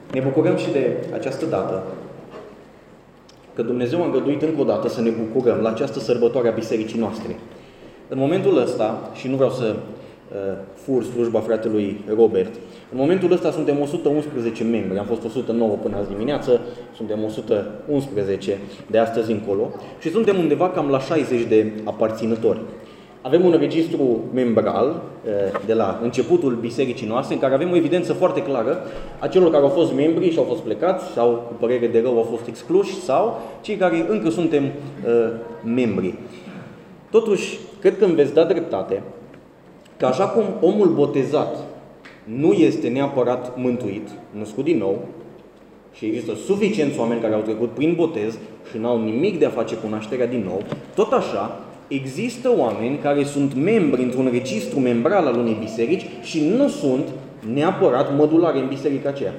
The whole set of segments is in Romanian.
Ne bucurăm și de această dată, că Dumnezeu a îngăduit încă o dată să ne bucurăm la această sărbătoare a bisericii noastre. În momentul ăsta, și nu vreau să fur slujba fratelui Robert, în momentul ăsta suntem 111 membri, am fost 109 până azi dimineață, suntem 111 de astăzi încolo și suntem undeva cam la 60 de aparținători. Avem un registru membral de la începutul bisericii noastre, în care avem o evidență foarte clară a celor care au fost membri și au fost plecați sau, cu părere de rău, au fost excluși sau cei care încă suntem membri. Totuși, cred că îmi veți da dreptate că așa cum omul botezat nu este neapărat mântuit, născut din nou, și există suficienți oameni care au trecut prin botez și n-au nimic de a face cu nașterea din nou, tot așa, există oameni care sunt membri într-un registru membral al unei biserici și nu sunt neapărat mădulare în biserica aceea.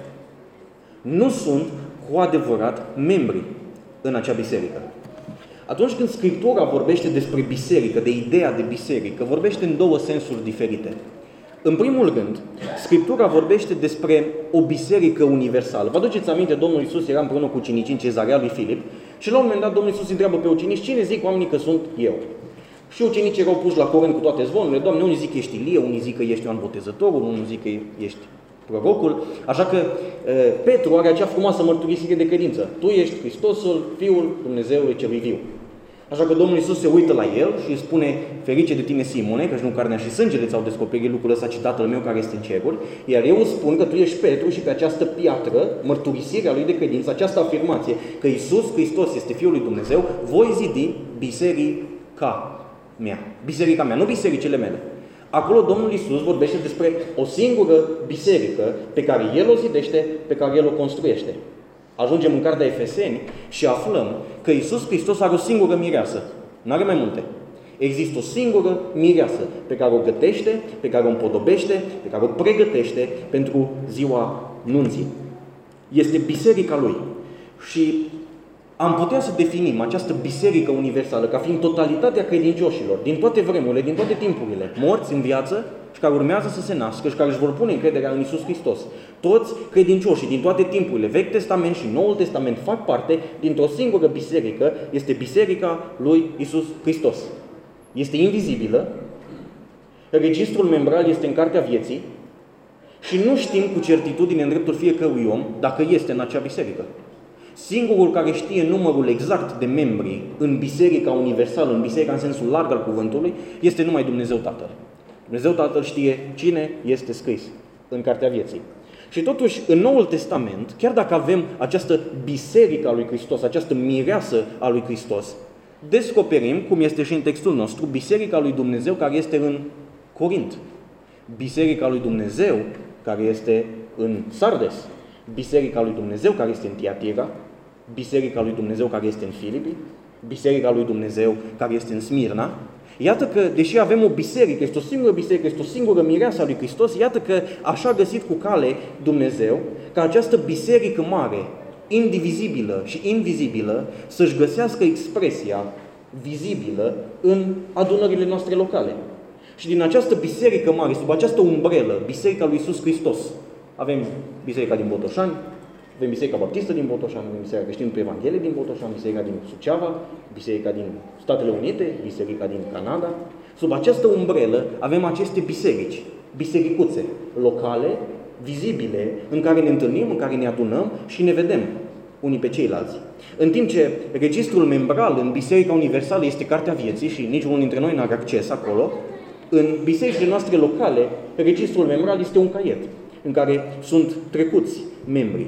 Nu sunt cu adevărat membri în acea biserică. Atunci când Scriptura vorbește despre biserică, de ideea de biserică, vorbește în două sensuri diferite. În primul rând, Scriptura vorbește despre o biserică universală. Vă aduceți aminte, Domnul Iisus era împreună cu ucenicii în Cezarea lui Filip și la un moment dat Domnul Iisus întreabă pe ucenici: cine zic oamenii că sunt eu? Și ucenicii erau puși la curent cu toate zvonurile. Doamne, unii zic că ești Ilie, unii zic că ești Ioan Botezătorul, unii zic că ești prorocul. Așa că Petru are acea frumoasă mărturisire de credință. Tu ești Hristosul, Fiul Dumnezeului celui viu. Așa că Domnul Iisus se uită la el și îi spune: ferice de tine, Simone, căci nu carnea și sângele ți-au descoperit lucrul ăsta, ci Tatăl meu care este în ceruri, iar eu îți spun că tu ești Petru și pe această piatră, mărturisirea lui de credință, această afirmație că Iisus Hristos este Fiul lui Dumnezeu, voi zidi biserica mea. Biserica mea, nu bisericile mele. Acolo Domnul Iisus vorbește despre o singură biserică pe care El o zidește, pe care El o construiește. Ajungem în cartea Efeseni și aflăm că Iisus Hristos are o singură mireasă. Nu are mai multe. Există o singură mireasă pe care o gătește, pe care o împodobește, pe care o pregătește pentru ziua nunții. Este biserica Lui. Și am putea să definim această biserică universală ca fiind totalitatea credincioșilor din toate vremurile, din toate timpurile, morți în viață și care urmează să se nască și care își vor pune încrederea în Iisus Hristos. Toți credincioșii din toate timpurile, Vechi Testament și Noul Testament, fac parte dintr-o singură biserică, este biserica lui Iisus Hristos. Este invizibilă, registrul membral este în cartea vieții și nu știm cu certitudine în dreptul fiecărui om dacă este în acea biserică. Singurul care știe numărul exact de membri în biserica universală, în biserica în sensul larg al cuvântului, este numai Dumnezeu Tatăl. Dumnezeu Tatăl știe cine este scris în cartea vieții. Și totuși, în Noul Testament, chiar dacă avem această biserică a lui Hristos, această mireasă a lui Hristos, descoperim, cum este și în textul nostru, biserica lui Dumnezeu care este în Corint, biserica lui Dumnezeu care este în Sardes, biserica lui Dumnezeu care este în Tiatira, biserica lui Dumnezeu care este în Filipi, biserica lui Dumnezeu care este în Smirna. Iată că, deși avem o biserică, este o singură biserică, este o singură mireasă a lui Hristos, iată că așa a găsit cu cale Dumnezeu ca această biserică mare, indivizibilă și invizibilă, să-și găsească expresia vizibilă în adunările noastre locale. Și din această biserică mare, sub această umbrelă, biserica lui Iisus Hristos, avem biserica din Botoșani, avem Biserica Baptistă din Botoșani, avem Biserica Creștină pe Evanghelie din Botoșani, Biserica din Suceava, Biserica din Statele Unite, Biserica din Canada. Sub această umbrelă avem aceste biserici, bisericuțe locale, vizibile, în care ne întâlnim, în care ne adunăm și ne vedem unii pe ceilalți. În timp ce registrul membral în Biserica Universală este cartea vieții și niciunul dintre noi nu are acces acolo, în bisericile noastre locale, registrul membral este un caiet în care sunt trecuți membrii.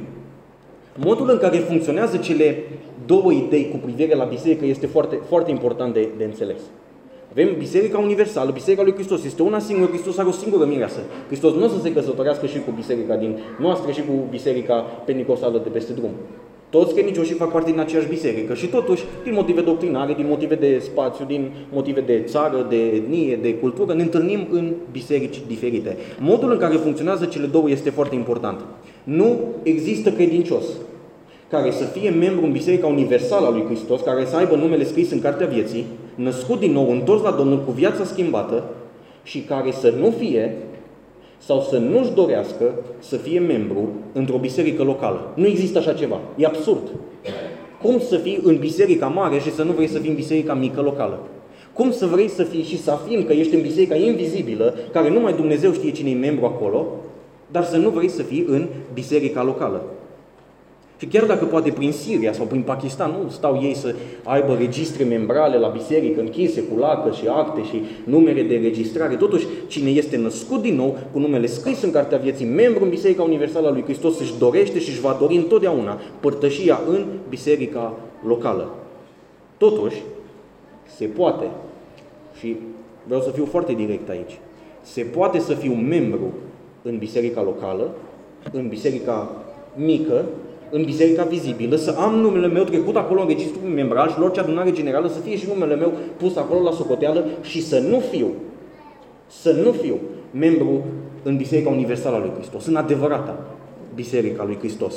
Modul în care funcționează cele două idei cu privire la biserică este foarte, foarte important de înțeles. Avem Biserica Universală, Biserica lui Hristos, este una singură, Hristos are o singură mireasă. Hristos nu o să se căsătorească și cu biserica din noastră și cu biserica pentecosală de peste drum. Toți credincioșii fac parte din aceeași biserică și totuși, din motive doctrinare, din motive de spațiu, din motive de țară, de etnie, de cultură, ne întâlnim în biserici diferite. Modul în care funcționează cele două este foarte important. Nu există credincios care să fie membru în Biserica Universală a lui Hristos, care să aibă numele scris în Cartea Vieții, născut din nou, întors la Domnul, cu viața schimbată și care să nu fie sau să nu-și dorească să fie membru într-o biserică locală. Nu există așa ceva. E absurd. Cum să fii în biserica mare și să nu vrei să fii în biserica mică locală? Cum să vrei să fii și să afirmi că ești în biserica invizibilă, care numai Dumnezeu știe cine e membru acolo, dar să nu vrei să fii în biserica locală? Și chiar dacă poate prin Siria sau prin Pakistan nu stau ei să aibă registre membrale la biserică închise cu lacă și acte și numere de registrare, totuși cine este născut din nou cu numele scris în Cartea Vieții, membru în Biserica Universală a lui Hristos, își dorește și își va dori întotdeauna părtășia în biserica locală. Totuși, se poate, și vreau să fiu foarte direct aici, se poate să fiu membru în biserica locală, în biserica mică, în biserica vizibilă, să am numele meu trecut acolo în registrul membral și la orice adunare generală să fie și numele meu pus acolo la socoteală și să nu fiu membru în Biserica Universală a lui Hristos, în adevărata Biserica lui Hristos.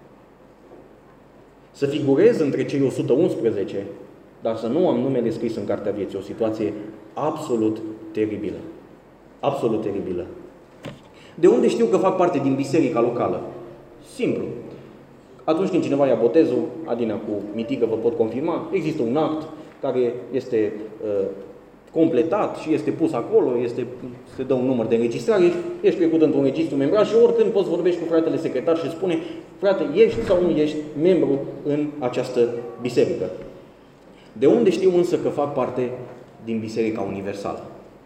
Să figurez între cei 111, dar să nu am numele scris în Cartea Vieții, o situație absolut teribilă. Absolut teribilă. De unde știu că fac parte din biserica locală? Simplu. Atunci când cineva ia botezul, Adina cu Mitică vă pot confirma, există un act care este completat și este pus acolo, se dă un număr de înregistrare, ești trecut într-un registru membral și oricând poți vorbești cu fratele secretar și spune: frate, ești sau nu ești membru în această biserică. De unde știu însă că fac parte din Biserica Universală?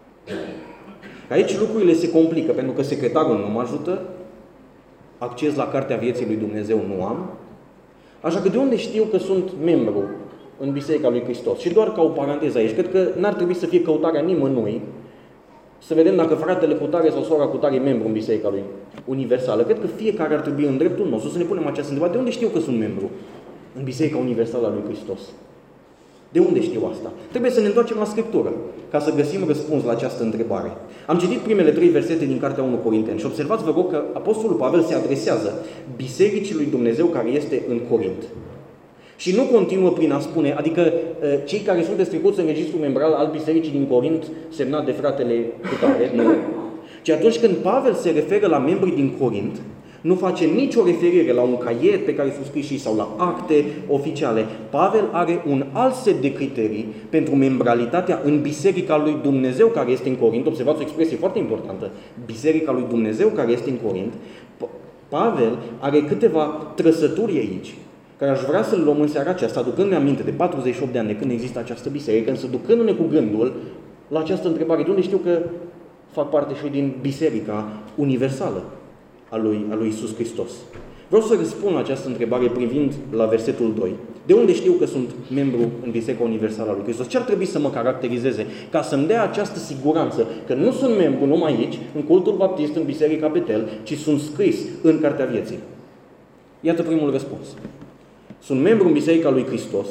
Aici lucrurile se complică, pentru că secretarul nu mă ajută, acces la Cartea Vieții lui Dumnezeu nu am, așa că de unde știu că sunt membru în Biserica lui Hristos? Și doar ca o paranteză aici, cred că n-ar trebui să fie căutarea nimănui să vedem dacă fratele cu tare sau sora cu tare e membru în Biserica lui Universală. Cred că fiecare ar trebui în dreptul nostru să ne punem această întrebare: de unde știu că sunt membru în Biserica Universală a lui Hristos? De unde știu asta? Trebuie să ne întoarcem la Scriptură ca să găsim răspuns la această întrebare. Am citit primele 3 versete din Cartea 1 Corinteni și observați, vă rog, că Apostolul Pavel se adresează Bisericii lui Dumnezeu care este în Corint. Și nu continuă prin a spune, adică cei care sunt trecuți în registrul membral al Bisericii din Corint, semnat de fratele cutare, nu. Ci atunci când Pavel se referă la membrii din Corint, nu face nicio referire la un caiet pe care s-o scris și sau la acte oficiale. Pavel are un alt set de criterii pentru membralitatea în Biserica lui Dumnezeu care este în Corint. Observați o expresie foarte importantă. Biserica lui Dumnezeu care este în Corint. Pavel are câteva trăsături aici, care aș vrea să le luăm în seara aceasta, aducându-ne aminte de 48 de ani de când există această biserică, însă ducându-ne cu gândul la această întrebare: de unde știu că fac parte și din Biserica Universală a lui Iisus Hristos? Vreau să răspund la această întrebare privind la versetul 2. De unde știu că sunt membru în Biserica Universală a lui Hristos? Ce ar trebui să mă caracterizeze ca să-mi dea această siguranță că nu sunt membru numai aici, în cultul baptist, în Biserica Betel, ci sunt scris în Cartea Vieții? Iată primul răspuns. Sunt membru în Biserica lui Hristos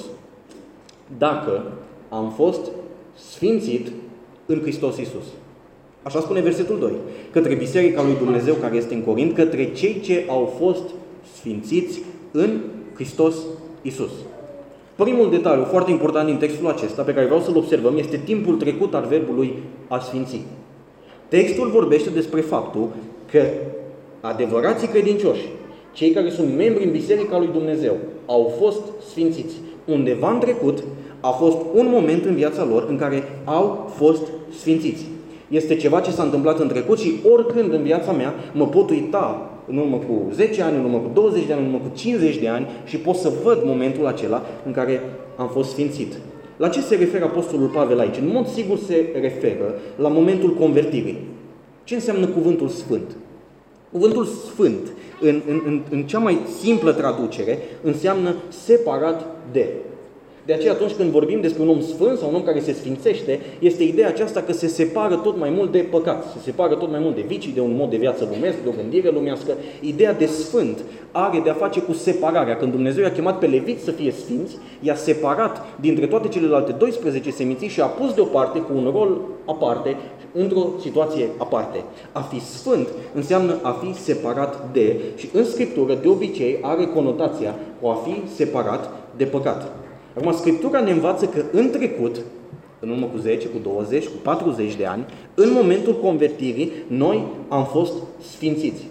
dacă am fost sfințit în Hristos Iisus. Așa spune versetul 2. Către Biserica lui Dumnezeu care este în Corint, către cei ce au fost sfințiți în Hristos Iisus. Primul detaliu foarte important din textul acesta, pe care vreau să-l observăm, este timpul trecut al verbului a sfinți. Textul vorbește despre faptul că adevărații credincioși, cei care sunt membri în Biserica lui Dumnezeu, au fost sfințiți. Undeva în trecut a fost un moment în viața lor în care au fost sfințiți. Este ceva ce s-a întâmplat în trecut și oricând în viața mea mă pot uita în urmă cu 10 ani, în urmă cu 20 de ani, în urmă cu 50 de ani și pot să văd momentul acela în care am fost sfințit. La ce se referă Apostolul Pavel aici? În mod sigur se referă la momentul convertirii. Ce înseamnă cuvântul sfânt? Cuvântul sfânt, în cea mai simplă traducere, înseamnă separat de. De aceea atunci când vorbim despre un om sfânt sau un om care se sfințește, este ideea aceasta că se separă tot mai mult de păcat, se separă tot mai mult de vicii, de un mod de viață lumesc, de o gândire lumească. Ideea de sfânt are de a face cu separarea. Când Dumnezeu i-a chemat pe leviți să fie sfinți, i-a separat dintre toate celelalte 12 seminții și a pus deoparte cu un rol aparte, într-o situație aparte. A fi sfânt înseamnă a fi separat de, și în Scriptură de obicei are conotația cu a fi separat de păcat. Acum, Scriptura ne învață că în trecut în urmă cu 10, cu 20, cu 40 de ani, în momentul convertirii, noi am fost sfințiți.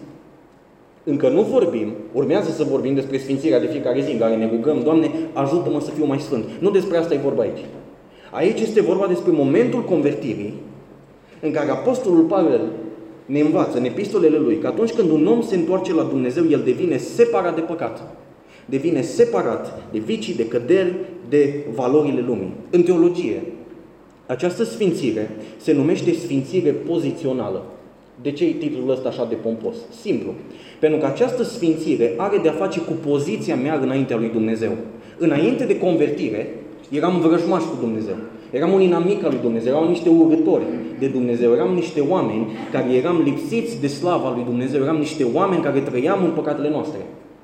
Încă nu vorbim, urmează să vorbim despre sfințirea de fiecare zi, în care ne rugăm, Doamne, ajută-mă să fiu mai sfânt. Nu despre asta e vorba aici. Aici este vorba despre momentul convertirii, în care Apostolul Pavel ne învață în epistolele lui că atunci când un om se întoarce la Dumnezeu, el devine separat de păcat. Devine separat de vicii, de căderi, de valorile lumii. În teologie, această sfințire se numește sfințire pozițională. De ce e titlul ăsta așa de pompos? Simplu. Pentru că această sfințire are de-a face cu poziția mea înaintea lui Dumnezeu. Înainte de convertire, eram vrăjmaș cu Dumnezeu. Eram un inamic al lui Dumnezeu, eram niște urători de Dumnezeu, eram niște oameni care eram lipsiți de slava lui Dumnezeu, eram niște oameni care trăiam în păcatele noastre.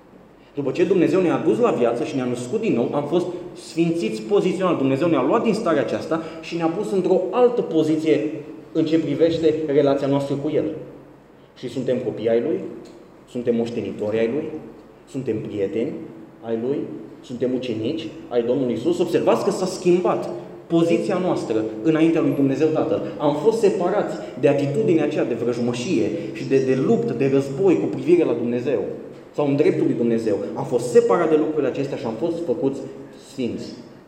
După ce Dumnezeu ne-a dus la viață și ne-a născut din nou, am fost sfințiți pozițional. Dumnezeu ne-a luat din starea aceasta și ne-a pus într-o altă poziție în ce privește relația noastră cu El. Și suntem copii ai Lui, suntem moștenitori ai Lui, suntem prieteni ai Lui, suntem ucenici ai Domnului Iisus. Observați că s-a schimbat poziția noastră înaintea lui Dumnezeu Tatăl. Am fost separați de atitudinea aceea de vrăjmășie și de luptă, de război cu privire la Dumnezeu sau în dreptul lui Dumnezeu. Am fost separat de lucrurile acestea și am fost făcuți sfinți.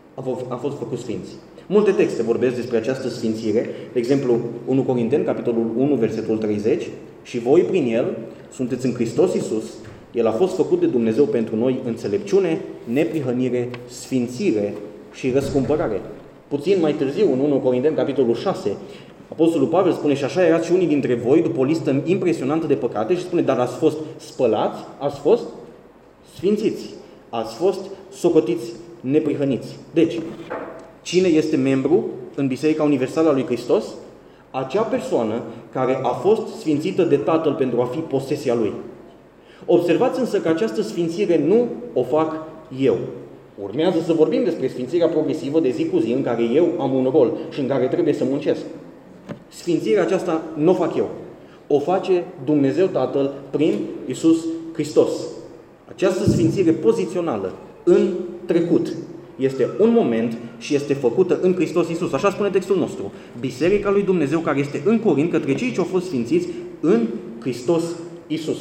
Am fost făcuți sfinți. Multe texte vorbesc despre această sfințire. De exemplu, 1 Corinteni, capitolul 1, versetul 30. Și voi prin El sunteți în Hristos Iisus. El a fost făcut de Dumnezeu pentru noi înțelepciune, neprihănire, sfințire și răscumpărare. Puțin mai târziu, în 1 Corinteni, capitolul 6, Apostolul Pavel spune: și așa erați și unii dintre voi, după o listă impresionantă de păcate, și spune: dar ați fost spălați, ați fost sfințiți, ați fost socotiți neprihăniți. Deci, cine este membru în Biserica Universală a lui Hristos? Acea persoană care a fost sfințită de Tatăl pentru a fi posesia Lui. Observați însă că această sfințire nu o fac eu. Urmează să vorbim despre sfințirea progresivă de zi cu zi, în care eu am un rol și în care trebuie să muncesc. Sfințirea aceasta nu o fac eu. O face Dumnezeu Tatăl prin Iisus Hristos. Această sfințire pozițională în trecut este un moment și este făcută în Hristos Iisus. Așa spune textul nostru. Biserica lui Dumnezeu care este în Corint către cei ce au fost sfințiți în Hristos Iisus.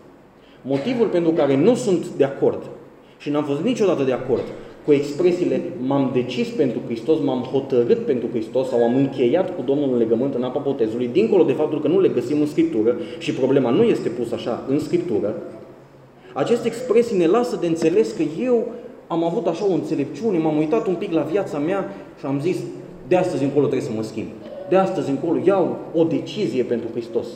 Motivul pentru care nu sunt de acord și n-am fost niciodată de acord cu expresiile m-am decis pentru Hristos, m-am hotărât pentru Hristos sau am încheiat cu Domnul în legământ în apa botezului, dincolo de faptul că nu le găsim în Scriptură și problema nu este pusă așa în Scriptură, aceste expresii ne lasă de înțeles că eu am avut așa o înțelepciune, m-am uitat un pic la viața mea și am zis: de astăzi încolo trebuie să mă schimb. De astăzi încolo iau o decizie pentru Hristos.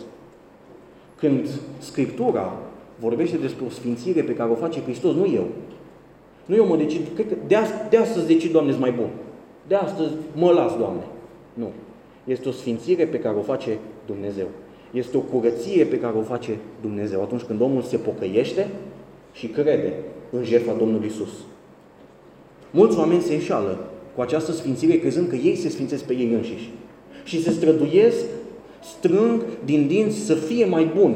Când Scriptura vorbește despre o sfințire pe care o face Hristos, nu eu. Nu eu mă decid, cred că de astăzi decid, Doamne, mai bun. De astăzi mă las, Doamne. Nu. Este o sfințire pe care o face Dumnezeu. Este o curăție pe care o face Dumnezeu atunci când omul se pocăiește și crede în jertfa Domnului Iisus. Mulți oameni se înșală cu această sfințire crezând că ei se sfințesc pe ei înșiși și se străduiesc, strâng din dinți să fie mai buni.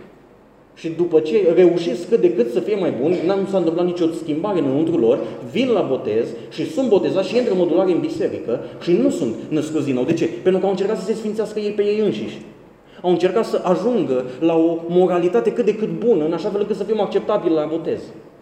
Și după ce reușesc cât de cât să fie mai buni, nu s-a întâmplat nicio schimbare înăuntru lor, vin la botez și sunt botezați și intră modulare în biserică și nu sunt născuți din nou. De ce? Pentru că au încercat să se sfințească ei pe ei înșiși. Au încercat să ajungă la o moralitate cât de cât bună, în așa fel încât să fim acceptabili la botez.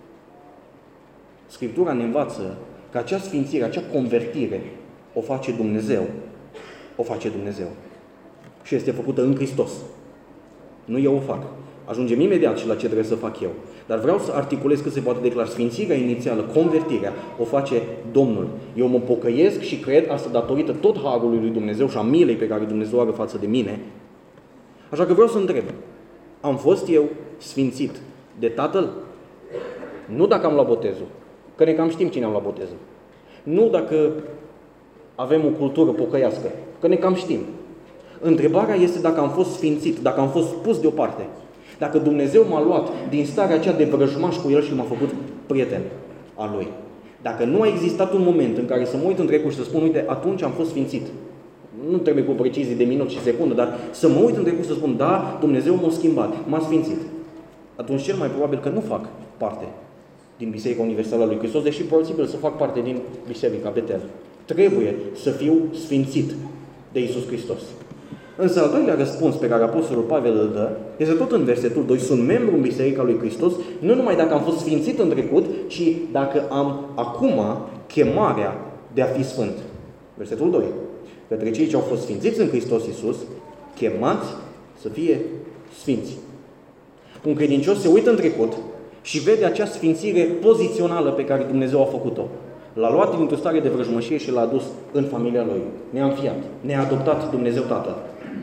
Scriptura ne învață că acea sfințire, acea convertire o face Dumnezeu. O face Dumnezeu. Și este făcută în Hristos. Nu eu o fac. Ajungem imediat și la ce trebuie să fac eu. Dar vreau să articulez cât se poate de clar. Sfințirea inițială, convertirea, o face Domnul. Eu mă pocăiesc și cred asta datorită tot harului lui Dumnezeu și a milei pe care Dumnezeu are față de mine. Așa că vreau să întreb. Am fost eu sfințit de Tatăl? Nu dacă am luat botezul. Că ne cam știm cine am luat botezul. Nu dacă avem o cultură pocăiască. Că ne cam știm. Întrebarea este dacă am fost sfințit, dacă am fost pus deoparte. Dacă Dumnezeu m-a luat din starea aceea de vrăjmaș cu El și m-a făcut prieten al Lui. Dacă nu a existat un moment în care să mă uit în trecut și să spun: uite, atunci am fost sfințit. Nu trebuie cu precizii de minut și secundă, dar să mă uit în trecut și să spun: da, Dumnezeu m-a schimbat, m-a sfințit. Atunci cel mai probabil că nu fac parte din Biserica Universală a lui Hristos, deși posibil să fac parte din Biserica Betel. trebuie să fiu sfințit de Iisus Hristos. Însă al doilea răspuns pe care Apostolul Pavel îl dă este tot în versetul 2. Sunt membru în Biserica lui Hristos, nu numai dacă am fost sfințit în trecut, ci dacă am acum chemarea de a fi sfânt. Versetul 2. Către cei ce au fost sfințiți în Hristos Iisus, chemați să fie sfinți. Un credincios se uită în trecut și vede acea sfințire pozițională pe care Dumnezeu a făcut-o. L-a luat dintr-o stare de vrăjmășie și l-a adus în familia Lui. Ne-a înfiat, ne-a adoptat Dumnezeu Tatăl.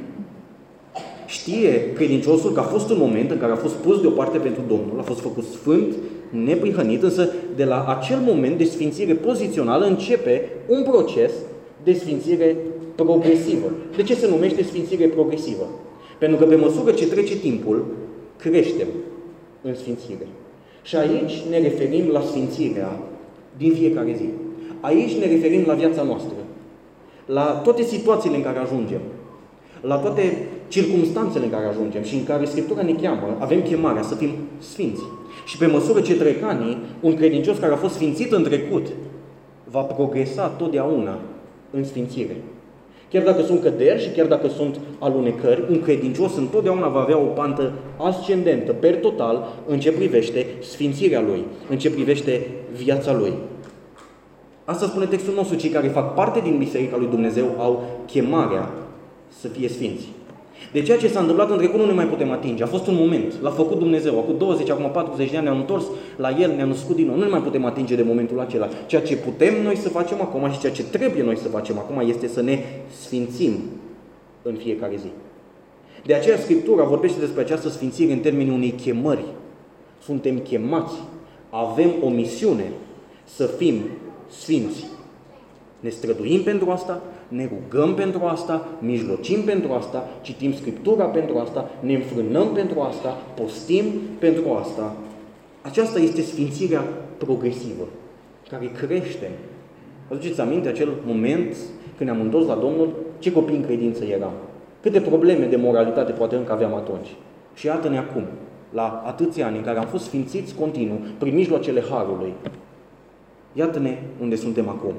Știe credinciosul că a fost un moment în care a fost pus deoparte pentru Domnul, a fost făcut sfânt, neprihănit, însă de la acel moment de sfințire pozițională începe un proces de sfințire progresivă. De ce se numește sfințire progresivă? Pentru că pe măsură ce trece timpul, creștem în sfințire. Și aici ne referim la sfințirea din fiecare zi. Aici ne referim la viața noastră, la toate situațiile în care ajungem, la toate circumstanțele în care ajungem și în care Scriptura ne cheamă, avem chemarea să fim sfinți. Și pe măsură ce trec anii, un credincios care a fost sfințit în trecut va progresa totdeauna în sfințire. Chiar dacă sunt căderi și chiar dacă sunt alunecări, un credincios întotdeauna va avea o pantă ascendentă, per total, în ce privește sfințirea lui, în ce privește viața lui. Asta spune textul nostru, cei care fac parte din Biserica lui Dumnezeu au chemarea să fie sfinți. De ceea ce s-a întâmplat în trecut nu ne mai putem atinge. A fost un moment, l-a făcut Dumnezeu. Acum 20, acum 40 de ani ne-am întors la El, ne-am născut din nou. Nu ne mai putem atinge de momentul acela. Ceea ce putem noi să facem acum și ceea ce trebuie noi să facem acum este să ne sfințim în fiecare zi. De aceea Scriptura vorbește despre această sfințire în termenii unei chemări. Suntem chemați, avem o misiune să fim sfinți. Ne străduim pentru asta, ne rugăm pentru asta, mijlocim pentru asta, citim Scriptura pentru asta, ne înfrânăm pentru asta, postim pentru asta. Aceasta este sfințirea progresivă, care crește. Vă aduceți aminte acel moment când ne-am întors la Domnul, ce copii în credință eram? Câte probleme de moralitate poate încă aveam atunci? Și iată-ne acum, la atâția ani în care am fost sfințiți continuu, prin mijloacele Harului. Iată-ne unde suntem acum.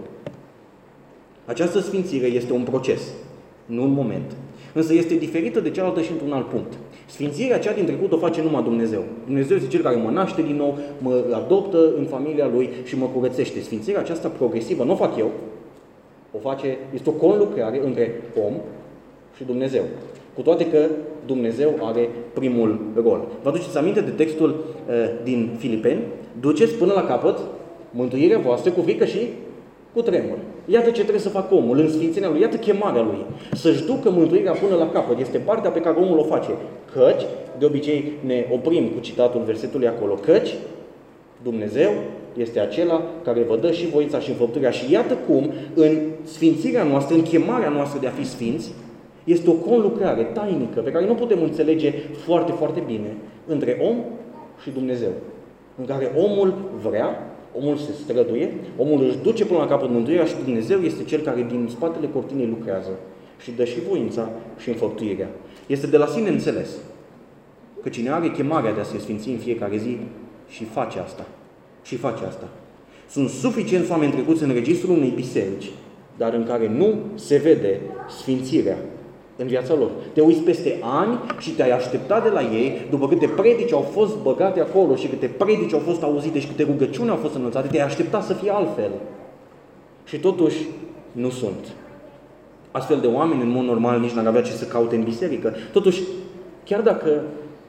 Această sfințire este un proces, nu un moment. Însă este diferită de cealaltă și într-un alt punct. Sfințirea cea din trecut o face numai Dumnezeu. Dumnezeu este Cel care mă naște din nou, mă adoptă în familia Lui și mă curățește. Sfințirea aceasta progresivă nu o fac eu, este o conlucrare între om și Dumnezeu. Cu toate că Dumnezeu are primul rol. Vă aduceți aminte de textul din Filipeni? Duceți până la capăt mântuirea voastră cu frică și cu tremur. Iată ce trebuie să facă omul în sfințenia lui, iată chemarea lui. Să-și ducă mântuirea până la capăt. Este partea pe care omul o face. Căci, de obicei ne oprim cu citatul versetului acolo, căci Dumnezeu este acela care vă dă și voința și înfăptuirea. Și iată cum, în sfințirea noastră, în chemarea noastră de a fi sfinți, este o conlucrare tainică pe care nu putem înțelege foarte, foarte bine între om și Dumnezeu. În care omul vrea, omul se străduie, omul își duce până la capăt mântuirea și Dumnezeu este Cel care din spatele cortinei lucrează și dă și voința și înfăptuirea. Este de la sine înțeles că cine are chemarea de a se sfinți în fiecare zi și face asta. Și face asta. Sunt suficienți oameni trecuți în registrul unei biserici, dar în care nu se vede sfințirea în viața lor. Te uiți peste ani și te-ai așteptat de la ei, după câte predici au fost băgate acolo și câte predici au fost auzite și câte rugăciuni au fost înălțate, te-ai așteptat să fie altfel. Și totuși nu sunt. Astfel de oameni, în mod normal, nici n-ar avea ce să caute în biserică. Totuși, chiar dacă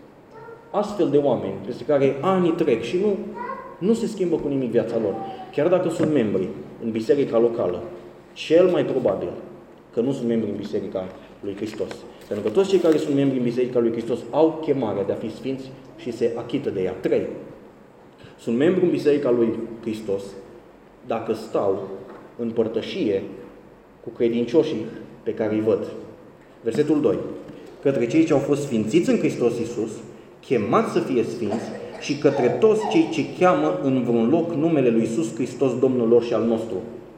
astfel de oameni, peste care anii trec și nu se schimbă cu nimic viața lor, chiar dacă sunt membri în biserica locală, cel mai probabil că nu sunt membri în biserica lui Hristos. Pentru că toți cei care sunt membri în biserica lui Hristos au chemarea de a fi sfinți și se achită de ea. 3. Sunt membri în biserica lui Hristos dacă stau în părtășie cu credincioșii pe care îi văd. Versetul 2. Către cei ce au fost sfințiți în Hristos Iisus, chemați să fie sfinți, și către toți cei ce cheamă în vreun loc numele lui Iisus Hristos, Domnul lor și al nostru.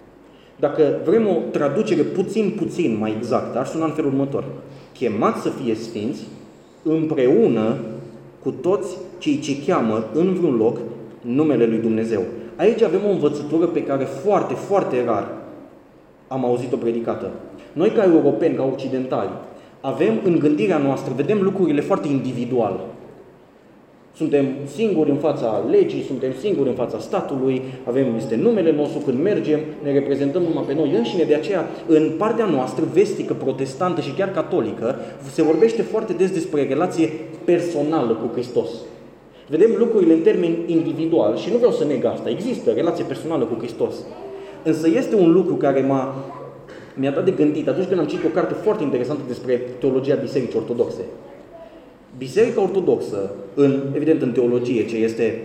Dacă vrem o traducere puțin mai exactă, aș suna în felul următor. Chemați să fie sfinți împreună cu toți cei ce cheamă în vreun loc numele lui Dumnezeu. Aici avem o învățătură pe care foarte, foarte rar am auzit-o predicată. Noi ca europeni, ca occidentali, avem în gândirea noastră, vedem lucrurile foarte individual. Suntem singuri în fața legii, suntem singuri în fața statului, este numele nostru când mergem, ne reprezentăm numai pe noi înșine, de aceea în partea noastră vestică, protestantă și chiar catolică, se vorbește foarte des despre relație personală cu Hristos. Vedem lucrurile în termeni individual și nu vreau să neg asta, există relație personală cu Hristos. Însă este un lucru care mi-a dat de gândit atunci când am citit o carte foarte interesantă despre teologia Bisericii Ortodoxe. Biserica Ortodoxă, evident în teologie, ce este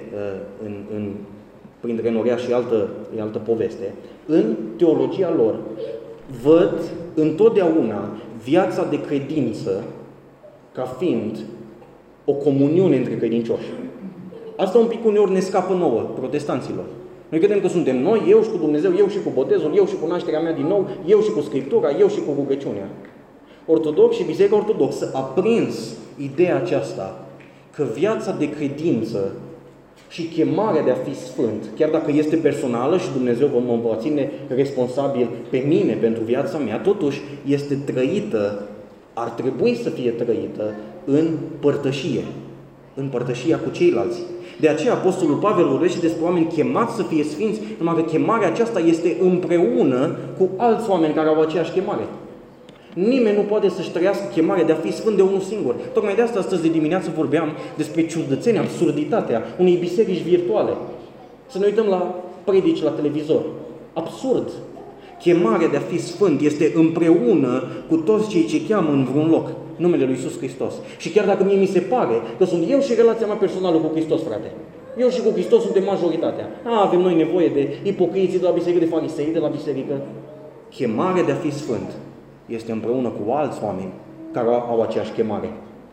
printre Norea și altă poveste, în teologia lor văd întotdeauna viața de credință ca fiind o comuniune între credincioși. Asta un pic uneori ne scapă nouă, protestanților. Noi credem că suntem noi, eu și cu Dumnezeu, eu și cu botezul, eu și cu nașterea mea din nou, eu și cu Scriptura, eu și cu rugăciunea. Ortodox și Biserica Ortodoxă a prins ideea aceasta că viața de credință și chemarea de a fi sfânt, chiar dacă este personală și Dumnezeu mă va ține responsabil pe mine pentru viața mea, totuși este trăită, ar trebui să fie trăită în părtășia cu ceilalți. De aceea Apostolul Pavel vorbește despre oameni chemați să fie sfinți, numai că chemarea aceasta este împreună cu alți oameni care au aceeași chemare. Nimeni nu poate să-și trăiască chemarea de a fi sfânt de unul singur. Tocmai de asta astăzi de dimineață vorbeam despre ciudățenia, absurditatea unei biserici virtuale. Să ne uităm la predici la televizor. Absurd! Chemarea de a fi sfânt este împreună cu toți cei ce cheamă în vreun loc numele lui Iisus Hristos. Și chiar dacă mie mi se pare că sunt eu și relația mea personală cu Hristos, frate. Eu și cu Hristos suntem majoritatea. Avem noi nevoie de ipocriții de la biserică, de farisei de la biserică. Chemarea de a fi sfânt este împreună cu alți oameni care au aceeași chemare.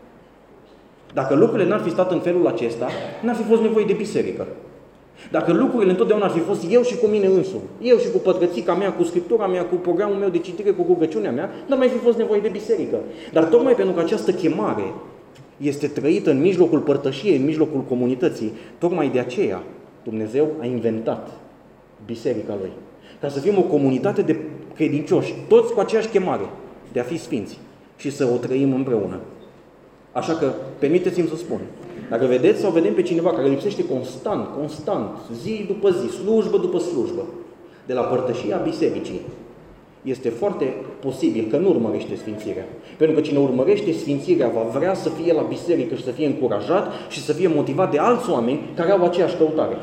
Dacă lucrurile n-ar fi stat în felul acesta, n-ar fi fost nevoie de biserică. Dacă lucrurile întotdeauna ar fi fost eu și cu mine însumi, eu și cu pătrățica mea, cu Scriptura mea, cu programul meu de citire, cu rugăciunea mea, n-ar mai fi fost nevoie de biserică. Dar tocmai pentru că această chemare este trăită în mijlocul părtășiei, în mijlocul comunității, tocmai de aceea Dumnezeu a inventat biserica Lui. Ca să fim o comunitate de credincioși, toți cu aceeași chemare de a fi sfinți și să o trăim împreună. Așa că, permiteți-mi să spun, dacă vedeți sau vedem pe cineva care lipsește constant, zi după zi, slujbă după slujbă, de la părtășia bisericii, este foarte posibil că nu urmărește sfințirea. Pentru că cine urmărește sfințirea va vrea să fie la biserică și să fie încurajat și să fie motivat de alți oameni care au aceeași căutare,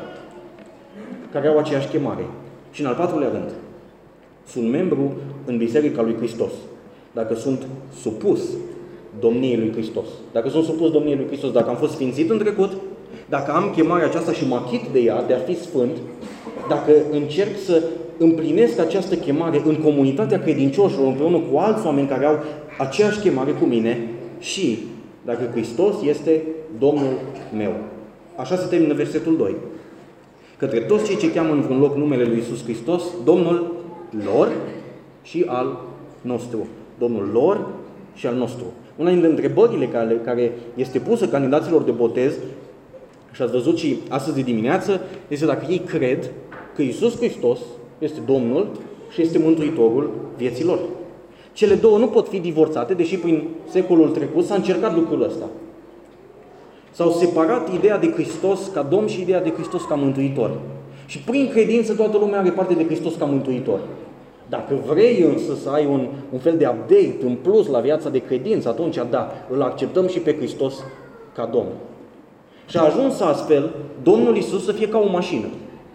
care au aceeași chemare. Și în al patrulea rând, sunt membru în Biserica lui Hristos. Dacă sunt supus domniei lui Hristos. Dacă sunt supus domniei lui Hristos, dacă am fost sfințit în trecut, dacă am chemarea aceasta și mă achit de ea, de a fi sfânt, dacă încerc să împlinesc această chemare în comunitatea credincioșilor, împreună cu alți oameni care au aceeași chemare cu mine și dacă Hristos este Domnul meu. Așa se termină versetul 2. Către toți cei ce cheamă în vreun loc numele lui Iisus Hristos, Domnul lor și al nostru. Domnul lor și al nostru. Una dintre întrebările care este pusă candidaților de botez, și ați văzut și astăzi de dimineață, este dacă ei cred că Iisus Hristos este Domnul și este Mântuitorul vieților. Cele două nu pot fi divorțate, deși prin secolul trecut s-a încercat lucrul ăsta. S-au separat ideea de Hristos ca Domn și ideea de Hristos ca Mântuitor. Și prin credință toată lumea are parte de Hristos ca Mântuitor. Dacă vrei însă să ai un fel de update în plus la viața de credință, atunci da, îl acceptăm și pe Hristos ca Domn. Și a ajuns astfel Domnul Iisus să fie ca o mașină.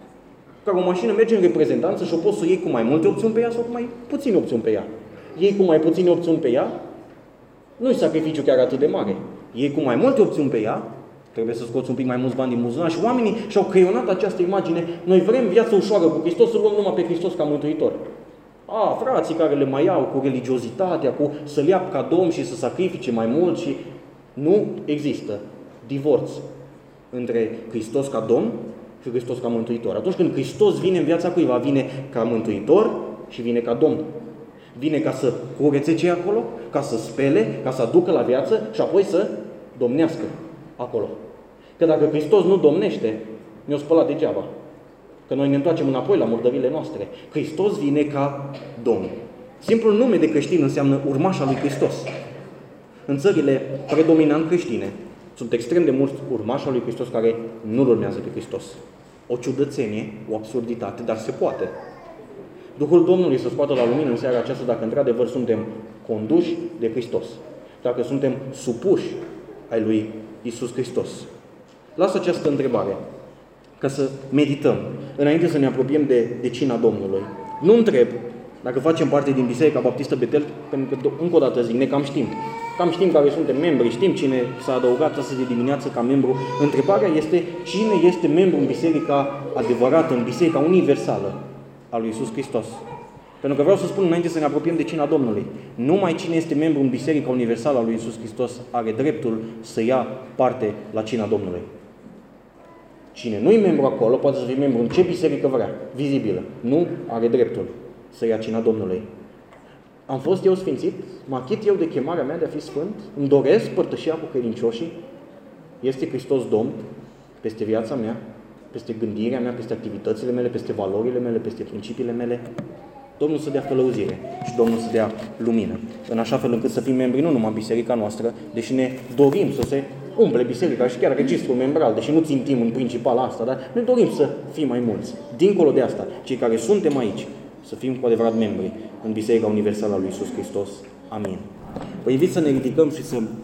Ca o mașină merge în reprezentanță și o poți să iei cu mai multe opțiuni pe ea sau cu mai puține opțiuni pe ea. Iei cu mai puține opțiuni pe ea, nu-i sacrificiu chiar atât de mare. Iei cu mai multe opțiuni pe ea, trebuie să scoți un pic mai mulți bani din buzunar și oamenii și-au creionat această imagine. Noi vrem viață ușoară cu Hristos, să luăm numai pe Hristos ca Mântuitor. Frații care le mai iau cu religiozitatea, cu să-L ia ca Domn și să sacrifice mai mult și nu există divorț între Hristos ca Domn și Hristos ca Mântuitor. Atunci când Hristos vine în viața cuiva, vine ca Mântuitor și vine ca Domn. Vine ca să curețe ce acolo, ca să spele, ca să aducă la viață și apoi să domnească acolo. Că dacă Hristos nu domnește, ne-o spălat degeaba. Că noi ne întoarcem înapoi la murdările noastre. Hristos vine ca Domn. Simplul nume de creștin înseamnă urmaș al lui Hristos. În țările predominant creștine sunt extrem de mulți urmași al lui Hristos care nu-L urmează pe Hristos. O ciudățenie, o absurditate, dar se poate. Duhul Domnului să scoată la lumină în seara aceasta dacă într-adevăr suntem conduși de Hristos. Dacă suntem supuși ai lui Iisus Hristos. Las această întrebare ca să medităm înainte să ne apropiem de cina Domnului. Nu întreb dacă facem parte din Biserica Baptistă Betel, pentru că, încă o dată zic, ne cam știm. Cam știm care suntem membri, știm cine s-a adăugat astăzi de dimineață ca membru. Întrebarea este cine este membru în Biserica adevărată, în Biserica universală a lui Iisus Hristos. Pentru că vreau să spun înainte să ne apropiem de cina Domnului, numai cine este membru în Biserica universală a lui Iisus Hristos are dreptul să ia parte la cina Domnului. Cine nu e membru acolo, poate să fie membru în ce biserică vrea, vizibilă. Nu are dreptul să ia cina Domnului. Am fost eu sfințit? Mă achit eu de chemarea mea de a fi sfânt? Îmi doresc părtășia cu credincioșii? Este Hristos Domn peste viața mea, peste gândirea mea, peste activitățile mele, peste valorile mele, peste principiile mele? Domnul să dea călăuzire și Domnul să dea lumină. În așa fel încât să fim membri nu numai în biserica noastră, deși ne dorim să se umple biserica și chiar registrul membral, deși nu țintim în principal asta, dar ne dorim să fim mai mulți. Dincolo de asta, cei care suntem aici, să fim cu adevărat membri în Biserica Universală a lui Iisus Hristos. Amin. Vă invit să ne ridicăm și să